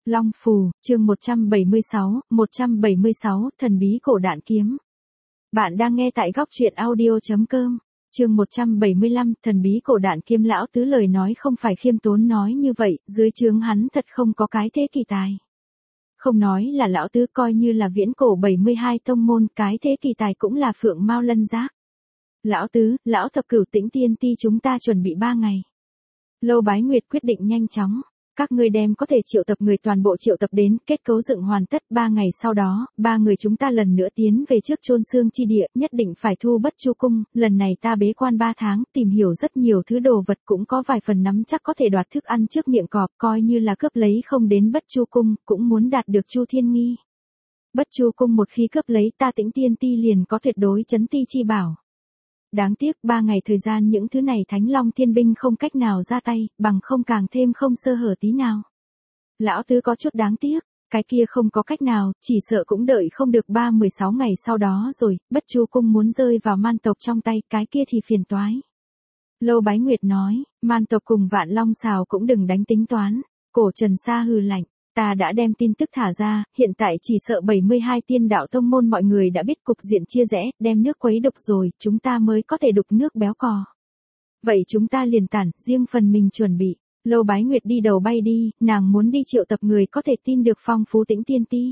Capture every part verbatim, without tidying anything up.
Long Phù, chương một trăm bảy mươi sáu, một trăm bảy mươi sáu, thần bí cổ đạn kiếm. Bạn đang nghe tại góc truyện audio chấm com. Chương một trăm bảy mươi lăm, thần bí cổ đạn kiếm. Lão tứ lời nói không phải khiêm tốn nói như vậy, dưới trướng hắn thật không có cái thế kỳ tài. Không nói là lão tứ, coi như là viễn cổ bảy mươi hai tông môn, cái thế kỳ tài cũng là Phượng Mao Lân Giác. Lão tứ, lão thập cửu Tĩnh Tiên Ti, chúng ta chuẩn bị ba ngày. Lâu Bái Nguyệt quyết định nhanh chóng. Các ngươi đem có thể triệu tập người toàn bộ triệu tập đến, kết cấu dựng hoàn tất, ba ngày sau đó, ba người chúng ta lần nữa tiến về trước chôn xương chi địa, nhất định phải thu Bất Chu cung, lần này ta bế quan ba tháng, tìm hiểu rất nhiều thứ đồ vật, cũng có vài phần nắm chắc có thể đoạt thức ăn trước miệng cọp, coi như là cướp lấy không đến Bất Chu cung, cũng muốn đạt được Chu Thiên Nghi. Bất Chu cung một khi cướp lấy, ta Tĩnh Tiên Ti liền có tuyệt đối chấn ti chi bảo. Đáng tiếc ba ngày thời gian những thứ này Thánh Long Thiên binh không cách nào ra tay, bằng không càng thêm không sơ hở tí nào. Lão tứ có chút đáng tiếc, cái kia không có cách nào, chỉ sợ cũng đợi không được ba mười sáu ngày sau đó rồi, Bất Chu cung muốn rơi vào man tộc trong tay, cái kia thì phiền toái. Lâu Bái Nguyệt nói, man tộc cùng Vạn Long Sào cũng đừng đánh tính toán. Cổ Trần Sa hừ lạnh. Ta đã đem tin tức thả ra, hiện tại chỉ sợ bảy mươi hai tiên đạo tông môn mọi người đã biết cục diện chia rẽ, đem nước quấy đục rồi, chúng ta mới có thể đục nước béo cò. Vậy chúng ta liền tản, riêng phần mình chuẩn bị. Lâu Bái Nguyệt đi đầu bay đi, nàng muốn đi triệu tập người có thể tin được phong phú Tĩnh Tiên Ti.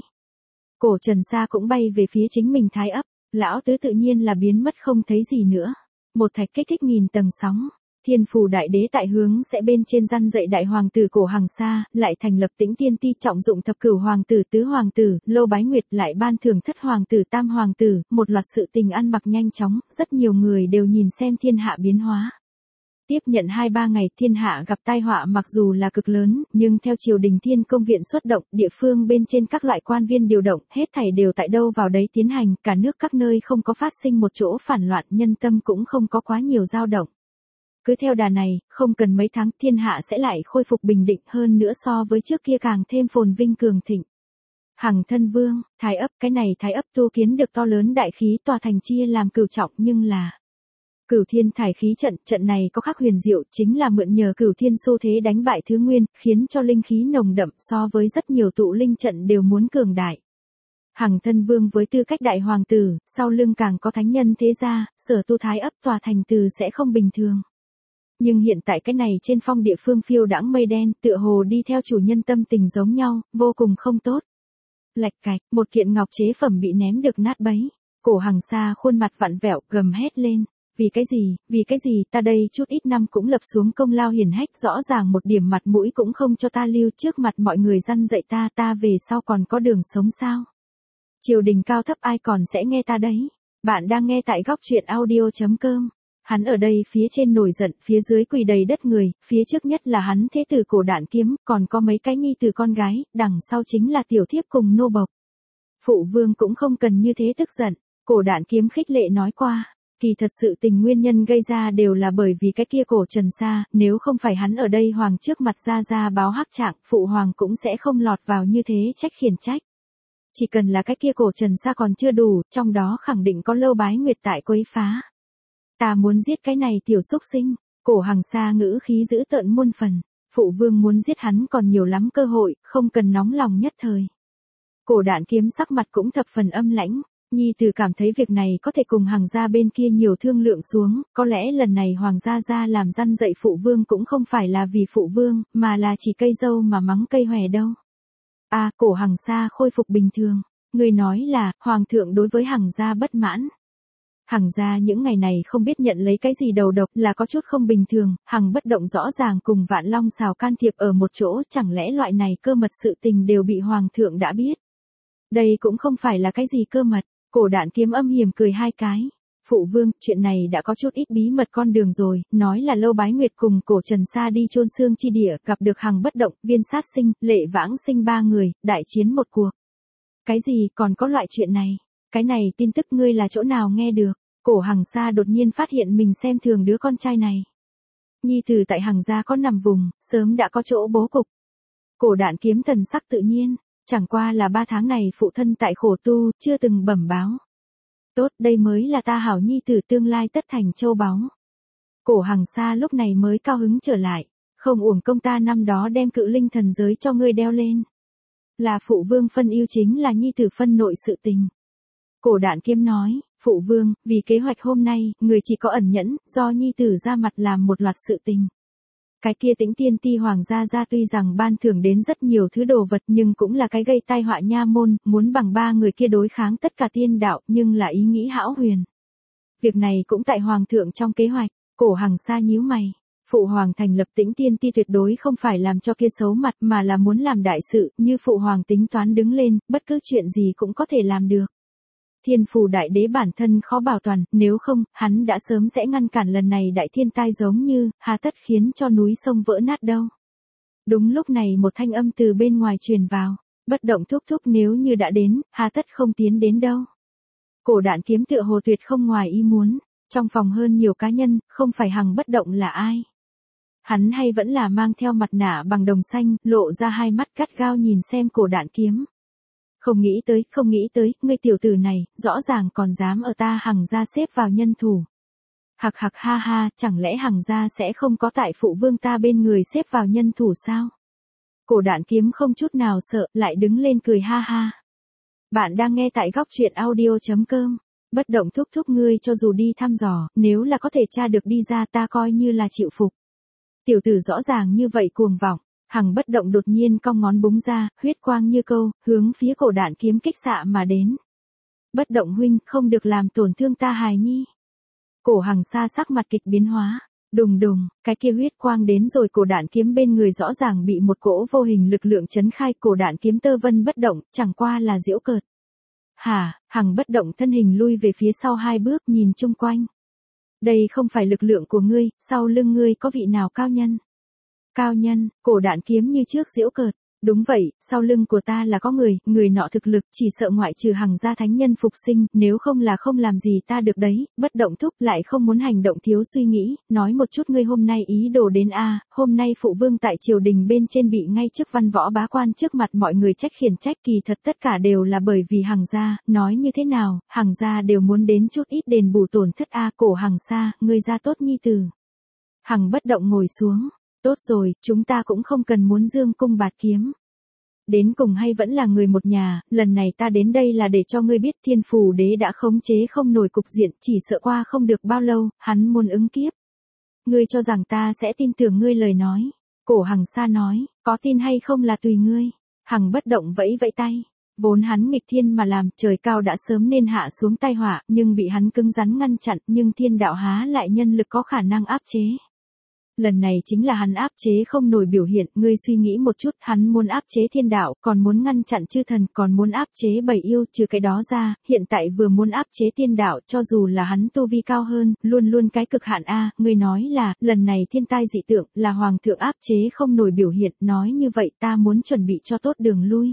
Cổ Trần Sa cũng bay về phía chính mình Thái ấp, lão tứ tự nhiên là biến mất không thấy gì nữa. Một thạch kích thích nghìn tầng sóng. Thiên Phủ Đại Đế tại hướng sẽ bên trên răn dạy đại hoàng tử Cổ Hằng Sa, lại thành lập Tĩnh Tiên Ti, trọng dụng thập cửu hoàng tử, tứ hoàng tử, Lâu Bái Nguyệt lại ban thưởng thất hoàng tử, tam hoàng tử, một loạt sự tình ăn mặc nhanh chóng, rất nhiều người đều nhìn xem thiên hạ biến hóa. Tiếp nhận hai ba ngày, thiên hạ gặp tai họa mặc dù là cực lớn, nhưng theo triều đình Thiên Công viện xuất động, địa phương bên trên các loại quan viên điều động, hết thảy đều tại đâu vào đấy tiến hành, cả nước các nơi không có phát sinh một chỗ phản loạn, nhân tâm cũng không có quá nhiều dao động. Cứ theo đà này, không cần mấy tháng thiên hạ sẽ lại khôi phục bình định hơn nữa, so với trước kia càng thêm phồn vinh cường thịnh. Hằng Thân Vương, Thái ấp, cái này Thái ấp tu kiến được to lớn đại khí tòa thành chia làm cửu trọng, nhưng là Cửu Thiên Thải khí trận, trận này có khắc huyền diệu, chính là mượn nhờ Cửu Thiên xu thế đánh bại Thứ Nguyên, khiến cho linh khí nồng đậm, so với rất nhiều tụ linh trận đều muốn cường đại. Hằng Thân Vương với tư cách đại hoàng tử, sau lưng càng có thánh nhân thế gia, sở tu Thái ấp tòa thành từ sẽ không bình thường. Nhưng hiện tại cái này trên phong địa phương phiêu đãng mây đen, tựa hồ đi theo chủ nhân tâm tình giống nhau, vô cùng không tốt. Lạch cạch, một kiện ngọc chế phẩm bị ném được nát bấy. Cổ Hằng Sa khuôn mặt vặn vẹo, gầm hét lên. Vì cái gì, vì cái gì, ta đây chút ít năm cũng lập xuống công lao hiển hách, rõ ràng một điểm mặt mũi cũng không cho ta lưu, trước mặt mọi người răn dạy ta, ta về sau còn có đường sống sao? Triều đình cao thấp ai còn sẽ nghe ta đấy? Bạn đang nghe tại góc truyện audio chấm com. Hắn ở đây phía trên nổi giận, phía dưới quỳ đầy đất người, phía trước nhất là hắn thế tử Cổ Đạn Kiếm, còn có mấy cái nhi tử con gái, đằng sau chính là tiểu thiếp cùng nô bộc. Phụ vương cũng không cần như thế tức giận, Cổ Đạn Kiếm khích lệ nói qua, kỳ thật sự tình nguyên nhân gây ra đều là bởi vì cái kia Cổ Trần Sa, nếu không phải hắn ở đây hoàng trước mặt ra ra báo hắc trạng, phụ hoàng cũng sẽ không lọt vào như thế trách khiển trách. Chỉ cần là cái kia Cổ Trần Sa còn chưa đủ, trong đó khẳng định có Lâu Bái Nguyệt tại quấy phá. Ta muốn giết cái này tiểu xúc sinh. Cổ Hằng Sa ngữ khí dữ tợn muôn phần. Phụ vương muốn giết hắn còn nhiều lắm cơ hội, không cần nóng lòng nhất thời. Cổ Đạn Kiếm sắc mặt cũng thập phần âm lãnh. Nhi tử cảm thấy việc này có thể cùng Hằng gia bên kia nhiều thương lượng xuống, có lẽ lần này Hoàng gia gia làm răn dạy phụ vương cũng không phải là vì phụ vương, mà là chỉ cây dâu mà mắng cây hòe đâu. A, à, Cổ Hằng Sa khôi phục bình thường. Người nói là, Hoàng thượng đối với Hằng gia bất mãn. Hằng gia những ngày này không biết nhận lấy cái gì đầu độc, là có chút không bình thường, Hằng bất động rõ ràng cùng Vạn Long Sào can thiệp ở một chỗ, chẳng lẽ loại này cơ mật sự tình đều bị Hoàng thượng đã biết. Đây cũng không phải là cái gì cơ mật. Cổ Đạn Kiếm âm hiểm cười hai cái. Phụ vương, chuyện này đã có chút ít bí mật con đường rồi, nói là Lâu Bái Nguyệt cùng Cổ Trần Sa đi chôn xương chi địa, gặp được Hằng bất động, Viên Sát Sinh, Lệ Vãng Sinh ba người, đại chiến một cuộc. Cái gì, còn có loại chuyện này? Cái này tin tức ngươi là chỗ nào nghe được? Cổ Hằng Sa đột nhiên phát hiện mình xem thường đứa con trai này. Nhi tử tại Hằng gia có nằm vùng, sớm đã có chỗ bố cục. Cổ Đạn Kiếm thần sắc tự nhiên, chẳng qua là ba tháng này phụ thân tại khổ tu, chưa từng bẩm báo. Tốt, đây mới là ta hảo nhi tử tương lai tất thành châu báu. Cổ Hằng Sa lúc này mới cao hứng trở lại, không uổng công ta năm đó đem Cự Linh thần giới cho ngươi đeo lên. Là phụ vương phân ưu chính là nhi tử phân nội sự tình. Cổ Đản Kiếm nói, phụ vương, vì kế hoạch hôm nay, người chỉ có ẩn nhẫn, do nhi tử ra mặt làm một loạt sự tình. Cái kia Tĩnh Tiên Ti hoàng gia gia tuy rằng ban thưởng đến rất nhiều thứ đồ vật nhưng cũng là cái gây tai họa nha môn, muốn bằng ba người kia đối kháng tất cả tiên đạo, nhưng là ý nghĩ hão huyền. Việc này cũng tại hoàng thượng trong kế hoạch. Cổ Hằng Sa nhíu mày. Phụ hoàng thành lập Tĩnh Tiên Ti tuyệt đối không phải làm cho kia xấu mặt mà là muốn làm đại sự, như phụ hoàng tính toán đứng lên, bất cứ chuyện gì cũng có thể làm được. Thiên Phù Đại Đế bản thân khó bảo toàn, nếu không, hắn đã sớm sẽ ngăn cản lần này đại thiên tai giống như, hà tất khiến cho núi sông vỡ nát đâu. Đúng lúc này một thanh âm từ bên ngoài truyền vào, Bất Động thúc thúc nếu như đã đến, hà tất không tiến đến đâu. Cổ Đản Kiếm tựa hồ tuyệt không ngoài ý muốn, trong phòng hơn nhiều cá nhân, không phải Hằng Bất Động là ai. Hắn hay vẫn là mang theo mặt nạ bằng đồng xanh, lộ ra hai mắt gắt gao nhìn xem Cổ Đản Kiếm. Không nghĩ tới, không nghĩ tới, ngươi tiểu tử này, rõ ràng còn dám ở ta Hằng gia xếp vào nhân thủ. Hạc hạc ha ha, chẳng lẽ Hằng gia sẽ không có tại phụ vương ta bên người xếp vào nhân thủ sao? Cổ Đản Kiếm không chút nào sợ, lại đứng lên cười ha ha. Bạn đang nghe tại góc truyện audio chấm com. Bất Động thúc thúc ngươi cho dù đi thăm dò, nếu là có thể tra được đi ra ta coi như là chịu phục. Tiểu tử rõ ràng như vậy cuồng vọng. Hằng Bất Động đột nhiên cong ngón búng ra, huyết quang như câu, hướng phía Cổ Đản Kiếm kích xạ mà đến. Bất Động huynh, không được làm tổn thương ta hài nhi. Cổ Hằng Sa sắc mặt kịch biến hóa. Đùng đùng, cái kia huyết quang đến rồi Cổ Đản Kiếm bên người rõ ràng bị một cỗ vô hình lực lượng chấn khai. Cổ Đản Kiếm tơ vân bất động, chẳng qua là giễu cợt. Hả, Hằng Bất Động thân hình lui về phía sau hai bước nhìn chung quanh. Đây không phải lực lượng của ngươi, sau lưng ngươi có vị nào cao nhân? Cao nhân, Cổ Đản Kiếm như trước giễu cợt. Đúng vậy, sau lưng của ta là có người, người nọ thực lực chỉ sợ ngoại trừ Hằng gia thánh nhân phục sinh, nếu không là không làm gì ta được đấy. Bất Động thúc lại không muốn hành động thiếu suy nghĩ, nói một chút ngươi hôm nay ý đồ đến a, hôm nay phụ vương tại triều đình bên trên bị ngay trước văn võ bá quan trước mặt mọi người trách khiển trách, kỳ thật tất cả đều là bởi vì Hằng gia, nói như thế nào, Hằng gia đều muốn đến chút ít đền bù tổn thất a. Cổ Hằng Sa, ngươi gia tốt nhi tử. Hằng Bất Động ngồi xuống. Tốt rồi, chúng ta cũng không cần muốn dương cung bạt kiếm. Đến cùng hay vẫn là người một nhà, lần này ta đến đây là để cho ngươi biết Thiên Phù Đế đã khống chế không nổi cục diện, chỉ sợ qua không được bao lâu, hắn muốn ứng kiếp. Ngươi cho rằng ta sẽ tin tưởng ngươi lời nói. Cổ Hằng Sa nói, có tin hay không là tùy ngươi. Hằng Bất Động vẫy vẫy tay. Vốn hắn nghịch thiên mà làm, trời cao đã sớm nên hạ xuống tai họa, nhưng bị hắn cứng rắn ngăn chặn, nhưng thiên đạo há lại nhân lực có khả năng áp chế. Lần này chính là hắn áp chế không nổi biểu hiện, ngươi suy nghĩ một chút, hắn muốn áp chế thiên đạo, còn muốn ngăn chặn chư thần, còn muốn áp chế bảy yêu, trừ cái đó ra, hiện tại vừa muốn áp chế tiên đạo, cho dù là hắn tu vi cao hơn, luôn luôn cái cực hạn a, ngươi nói là, lần này thiên tai dị tượng, là hoàng thượng áp chế không nổi biểu hiện, nói như vậy ta muốn chuẩn bị cho tốt đường lui.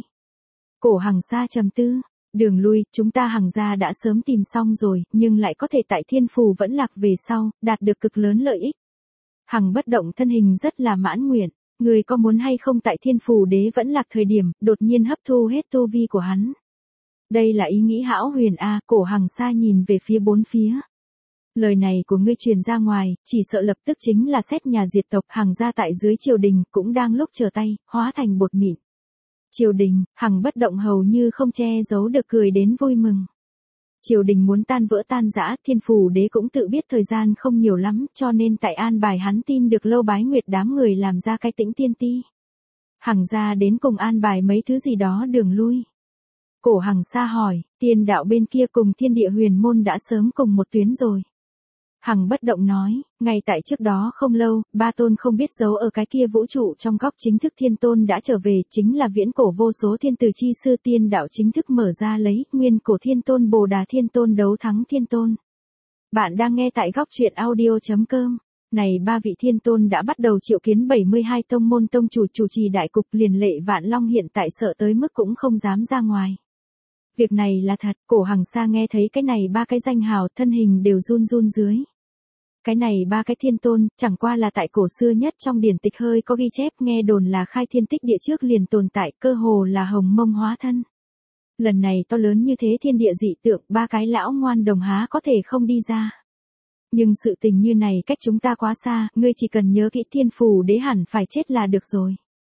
Cổ Hằng Sa trầm tư. Đường lui, chúng ta Hằng gia đã sớm tìm xong rồi, nhưng lại có thể tại thiên phù vẫn lạc về sau, đạt được cực lớn lợi ích. Hằng Bất Động thân hình rất là mãn nguyện, người có muốn hay không tại Thiên Phù Đế vẫn lạc thời điểm, đột nhiên hấp thu hết tu vi của hắn. Đây là ý nghĩ hão huyền a. Cổ Hằng Sa nhìn về phía bốn phía. Lời này của ngươi truyền ra ngoài, chỉ sợ lập tức chính là xét nhà diệt tộc. Hằng gia tại dưới triều đình, cũng đang lúc trở tay, hóa thành bột mịn. Triều đình, Hằng Bất Động hầu như không che giấu được cười đến vui mừng. Triều đình muốn tan vỡ tan rã, Thiên Phù Đế cũng tự biết thời gian không nhiều lắm, cho nên tại an bài hắn tin được Lâu Bái Nguyệt đám người làm ra cái Tĩnh Tiên Ti. Hằng gia đến cùng an bài mấy thứ gì đó đường lui. Cổ Hằng Sa hỏi, tiên đạo bên kia cùng thiên địa huyền môn đã sớm cùng một tuyến rồi. Hằng Bất Động nói, ngay tại trước đó không lâu, ba tôn không biết giấu ở cái kia vũ trụ trong góc chính thức thiên tôn đã trở về, chính là viễn cổ vô số thiên từ chi sư tiên đạo chính thức mở ra lấy, nguyên cổ thiên tôn Bồ Đà thiên tôn đấu thắng thiên tôn. Bạn đang nghe tại góc truyện audio chấm com. Này ba vị thiên tôn đã bắt đầu triệu kiến bảy mươi hai tông môn tông chủ chủ trì đại cục, liền Lệ Vạn Long hiện tại sợ tới mức cũng không dám ra ngoài. Việc này là thật, Cổ Hằng Sa nghe thấy cái này ba cái danh hào, thân hình đều run run dưới. Cái này ba cái thiên tôn, chẳng qua là tại cổ xưa nhất trong điển tịch hơi có ghi chép, nghe đồn là khai thiên tích địa trước liền tồn tại, cơ hồ là hồng mông hóa thân. Lần này to lớn như thế thiên địa dị tượng, ba cái lão ngoan đồng há có thể không đi ra. Nhưng sự tình như này cách chúng ta quá xa, ngươi chỉ cần nhớ kỹ Thiên Phù Đế hẳn phải chết là được rồi.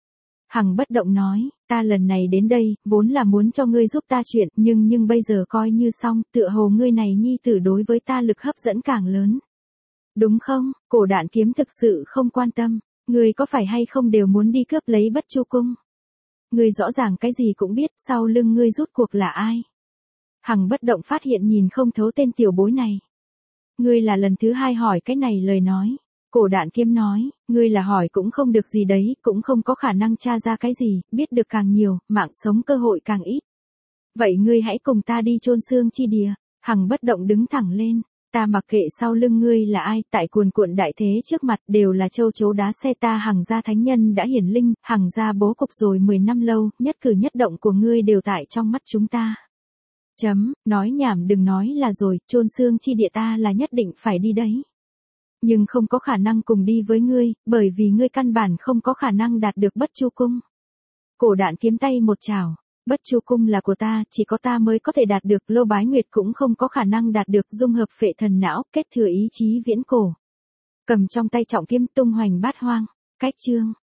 Hằng bất động nói, ta lần này đến đây, vốn là muốn cho ngươi giúp ta chuyện, nhưng nhưng bây giờ coi như xong, tựa hồ ngươi này nhi tử đối với ta lực hấp dẫn càng lớn. Đúng không, Cổ Đạn Kiếm thực sự không quan tâm, ngươi có phải hay không đều muốn đi cướp lấy Bất Chu Cung. Ngươi rõ ràng cái gì cũng biết, sau lưng ngươi rút cuộc là ai. Hằng bất động phát hiện nhìn không thấu tên tiểu bối này. Ngươi là lần thứ hai hỏi cái này lời nói. Cổ Đạn Kiếm nói, ngươi là hỏi cũng không được gì đấy, cũng không có khả năng tra ra cái gì, biết được càng nhiều, mạng sống cơ hội càng ít. Vậy ngươi hãy cùng ta đi chôn xương chi địa. Hằng bất động đứng thẳng lên, ta mặc kệ sau lưng ngươi là ai, tại cuồn cuộn đại thế trước mặt đều là châu chấu đá xe, ta Hằng gia thánh nhân đã hiển linh, Hằng gia bố cục rồi mười năm lâu, nhất cử nhất động của ngươi đều tại trong mắt chúng ta. Chấm, nói nhảm đừng nói là rồi, chôn xương chi địa ta là nhất định phải đi đấy. Nhưng không có khả năng cùng đi với ngươi, bởi vì ngươi căn bản không có khả năng đạt được Bất Chu Cung. Cổ Đạn Kiếm tay một chảo, Bất Chu Cung là của ta, chỉ có ta mới có thể đạt được, Lô Bái Nguyệt cũng không có khả năng đạt được, dung hợp phệ thần não, kết thừa ý chí viễn cổ. Cầm trong tay trọng kiếm tung hoành bát hoang, cách chương.